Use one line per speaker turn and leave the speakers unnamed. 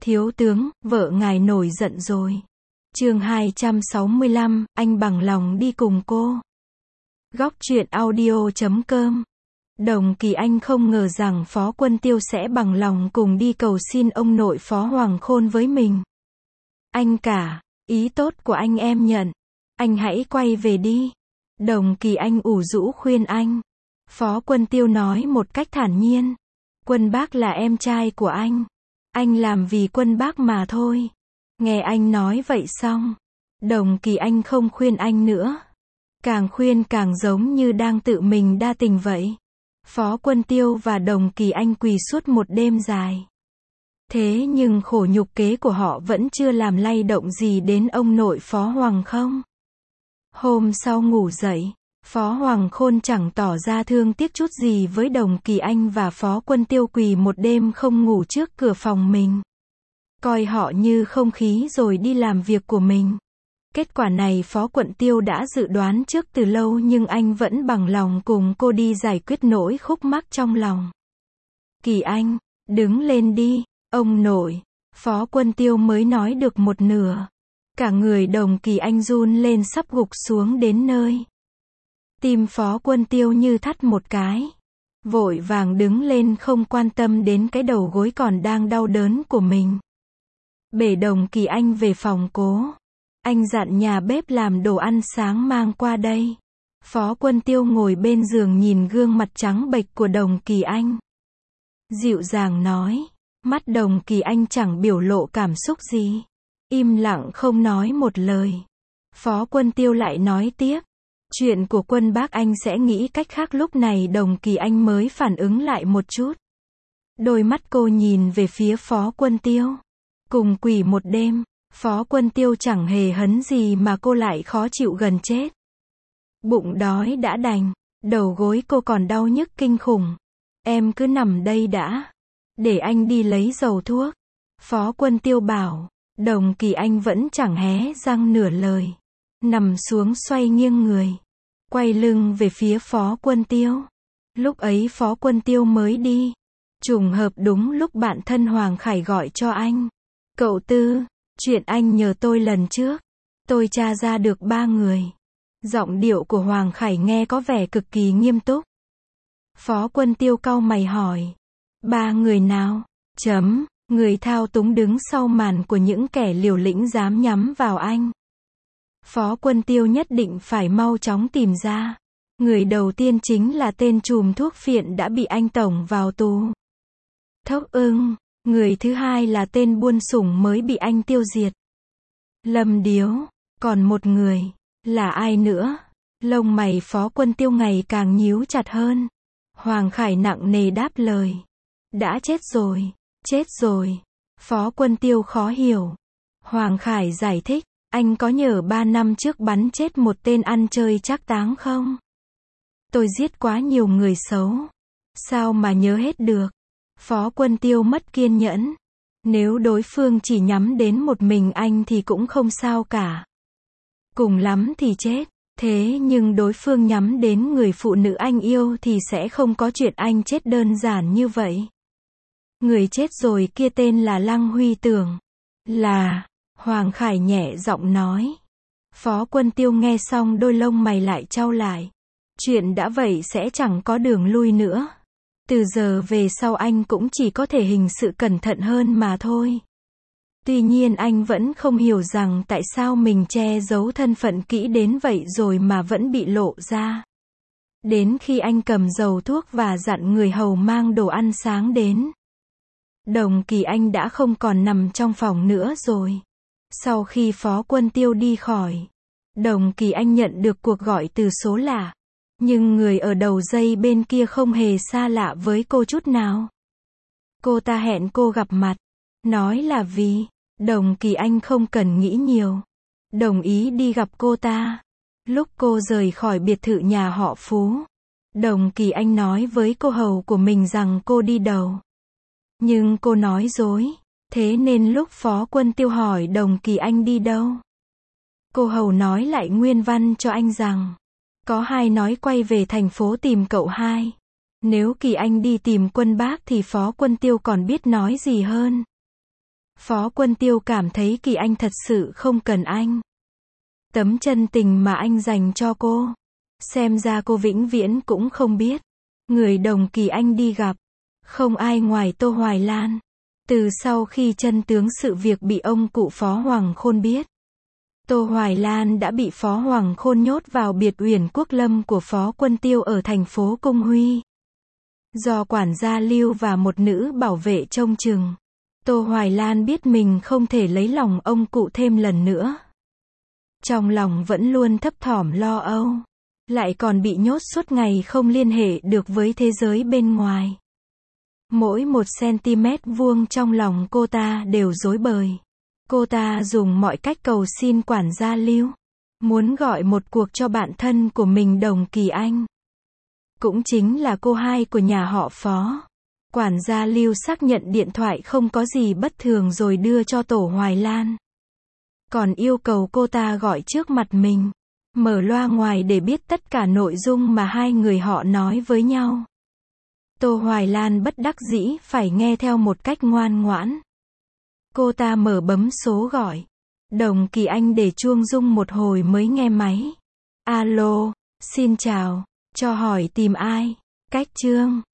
Thiếu tướng, vợ ngài nổi giận rồi. Chương 265, anh bằng lòng đi cùng cô. Góc truyện audio.com. Đồng Kỳ Anh không ngờ rằng Phó Quân Tiêu sẽ bằng lòng cùng đi cầu xin ông nội Phó Hoàng Khôn với mình. Anh cả, ý tốt của anh em nhận. Anh hãy quay về đi. Đồng Kỳ Anh ủ rũ khuyên anh. Phó Quân Tiêu nói một cách thản nhiên. Quân Bác là em trai của anh. Anh làm vì Quân Bác mà thôi. Nghe anh nói vậy xong, Đồng Kỳ Anh không khuyên anh nữa. Càng khuyên càng giống như đang tự mình đa tình vậy. Phó Quân Tiêu và Đồng Kỳ Anh quỳ suốt một đêm dài. Thế nhưng khổ nhục kế của họ vẫn chưa làm lay động gì đến ông nội Phó Hoàng không. Hôm sau ngủ dậy, Phó Hoàng Khôn chẳng tỏ ra thương tiếc chút gì với Đồng Kỳ Anh và Phó Quân Tiêu quỳ một đêm không ngủ trước cửa phòng mình. Coi họ như không khí rồi đi làm việc của mình. Kết quả này Phó Quân Tiêu đã dự đoán trước từ lâu nhưng anh vẫn bằng lòng cùng cô đi giải quyết nỗi khúc mắc trong lòng. Kỳ Anh, đứng lên đi, ông nội. Phó Quân Tiêu mới nói được một nửa. Cả người Đồng Kỳ Anh run lên sắp gục xuống đến nơi. Tim Phó Quân Tiêu như thắt một cái. Vội vàng đứng lên không quan tâm đến cái đầu gối còn đang đau đớn của mình. Bể Đồng Kỳ Anh về phòng cố. Anh dặn nhà bếp làm đồ ăn sáng mang qua đây. Phó Quân Tiêu ngồi bên giường nhìn gương mặt trắng bệch của Đồng Kỳ Anh. Dịu dàng nói. Mắt Đồng Kỳ Anh chẳng biểu lộ cảm xúc gì. Im lặng không nói một lời. Phó Quân Tiêu lại nói tiếp. Chuyện của Quân Bác anh sẽ nghĩ cách khác. Lúc này Đồng Kỳ Anh mới phản ứng lại một chút. Đôi mắt cô nhìn về phía Phó Quân Tiêu. Cùng quỳ một đêm, Phó Quân Tiêu chẳng hề hấn gì mà cô lại khó chịu gần chết. Bụng đói đã đành, đầu gối cô còn đau nhức kinh khủng. Em cứ nằm đây đã. Để anh đi lấy dầu thuốc. Phó Quân Tiêu bảo. Đồng Kỳ Anh vẫn chẳng hé răng nửa lời. Nằm xuống xoay nghiêng người. Quay lưng về phía Phó Quân Tiêu. Lúc ấy Phó Quân Tiêu mới đi. Trùng hợp đúng lúc bạn thân Hoàng Khải gọi cho anh. Cậu Tư, chuyện anh nhờ tôi lần trước. Tôi tra ra được 3 người. Giọng điệu của Hoàng Khải nghe có vẻ cực kỳ nghiêm túc. Phó Quân Tiêu cau mày hỏi. 3 người nào? Người thao túng đứng sau màn của những kẻ liều lĩnh dám nhắm vào anh. Phó Quân Tiêu nhất định phải mau chóng tìm ra. Người đầu tiên chính là tên trùm thuốc phiện đã bị anh tổng vào tù. Thốc Ưng. Người thứ hai là tên buôn sủng mới bị anh tiêu diệt. Lâm Điếu. Còn một người. Là ai nữa? Lông mày Phó Quân Tiêu ngày càng nhíu chặt hơn. Hoàng Khải nặng nề đáp lời. Đã chết rồi. Chết rồi. Phó Quân Tiêu khó hiểu. Hoàng Khải giải thích. Anh có nhớ 3 năm trước bắn chết một tên ăn chơi trác táng không? Tôi giết quá nhiều người xấu. Sao mà nhớ hết được? Phó Quân Tiêu mất kiên nhẫn. Nếu đối phương chỉ nhắm đến một mình anh thì cũng không sao cả. Cùng lắm thì chết. Thế nhưng đối phương nhắm đến người phụ nữ anh yêu thì sẽ không có chuyện anh chết đơn giản như vậy. Người chết rồi kia tên là Lăng Huy Tưởng. Là... Hoàng Khải nhẹ giọng nói. Phó Quân Tiêu nghe xong đôi lông mày lại chau lại. Chuyện đã vậy sẽ chẳng có đường lui nữa. Từ giờ về sau anh cũng chỉ có thể hình sự cẩn thận hơn mà thôi. Tuy nhiên anh vẫn không hiểu rằng tại sao mình che giấu thân phận kỹ đến vậy rồi mà vẫn bị lộ ra. Đến khi anh cầm dầu thuốc và dặn người hầu mang đồ ăn sáng đến. Đồng Kỳ Anh đã không còn nằm trong phòng nữa rồi. Sau khi Phó Quân Tiêu đi khỏi, Đồng Kỳ Anh nhận được cuộc gọi từ số lạ. Nhưng người ở đầu dây bên kia không hề xa lạ với cô chút nào. Cô ta hẹn cô gặp mặt. Nói là vì Đồng Kỳ Anh không cần nghĩ nhiều. Đồng ý đi gặp cô ta. Lúc cô rời khỏi biệt thự nhà họ Phú, Đồng Kỳ Anh nói với cô hầu của mình rằng cô đi đầu. Nhưng cô nói dối. Thế nên lúc Phó Quân Tiêu hỏi Đồng Kỳ Anh đi đâu, cô hầu nói lại nguyên văn cho anh rằng có hai nói quay về thành phố tìm cậu hai. Nếu Kỳ Anh đi tìm Quân Bác thì Phó Quân Tiêu còn biết nói gì hơn. Phó Quân Tiêu cảm thấy Kỳ Anh thật sự không cần anh. Tấm chân tình mà anh dành cho cô, xem ra cô vĩnh viễn cũng không biết. Người Đồng Kỳ Anh đi gặp, không ai ngoài Tô Hoài Lan. Từ sau khi chân tướng sự việc bị ông cụ Phó Hoàng Khôn biết, Tô Hoài Lan đã bị Phó Hoàng Khôn nhốt vào biệt uyển Quốc Lâm của Phó Quân Tiêu ở thành phố Cung Huy. Do quản gia Lưu và một nữ bảo vệ trông chừng, Tô Hoài Lan biết mình không thể lấy lòng ông cụ thêm lần nữa. Trong lòng vẫn luôn thấp thỏm lo âu, lại còn bị nhốt suốt ngày không liên hệ được với thế giới bên ngoài. Mỗi 1 cm vuông trong lòng cô ta đều rối bời. Cô ta dùng mọi cách cầu xin quản gia Lưu, muốn gọi một cuộc cho bạn thân của mình Đồng Kỳ Anh. Cũng chính là cô hai của nhà họ Phó. Quản gia Lưu xác nhận điện thoại không có gì bất thường rồi đưa cho Tổ Hoài Lan. Còn yêu cầu cô ta gọi trước mặt mình, mở loa ngoài để biết tất cả nội dung mà hai người họ nói với nhau. Tô Hoài Lan bất đắc dĩ phải nghe theo một cách ngoan ngoãn. Cô ta mở bấm số gọi. Đồng Kỳ Anh để chuông rung một hồi mới nghe máy. Alo, xin chào, cho hỏi tìm ai? Cách Trương.